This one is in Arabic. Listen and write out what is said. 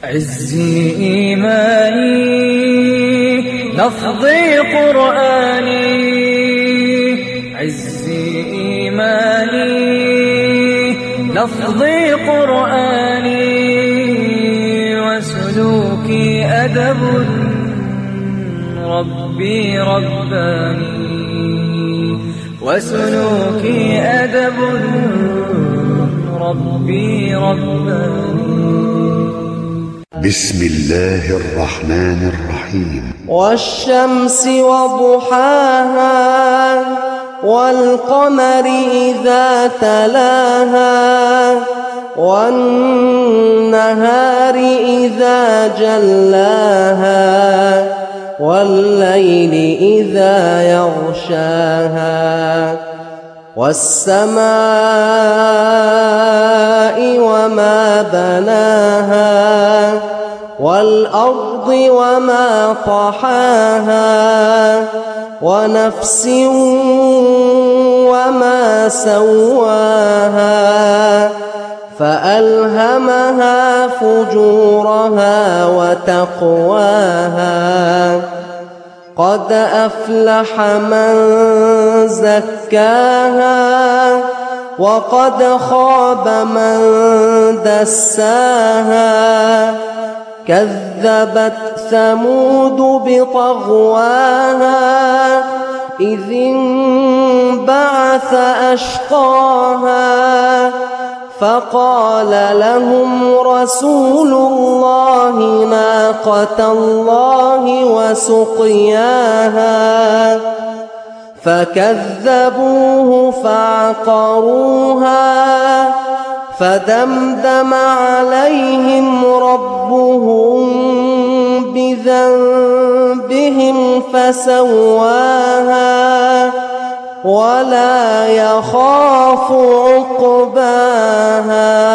عزي إيماني لفظي قرآني، عزي إيماني لفظي قرآني، وسلوكي أدب ربي رباني، وسلوكي أدب ربي رباني. بسم الله الرحمن الرحيم. والشمس وضحاها والقمر إذا تلاها والنهار إذا جلاها والليل إذا يغشاها والسماء وما بناها والأرض وما طحاها ونفس وما سواها فألهمها فجورها وتقواها قد أفلح من زكاها وقد خاب من دساها كذبت ثمود بطغواها إذ انبعث أشقاها فقال لهم رسول الله ناقة الله وسقياها فكذبوه فعقروها فدمدم عليهم ربهم بذنبهم فسواها ولا يخاف عقباها.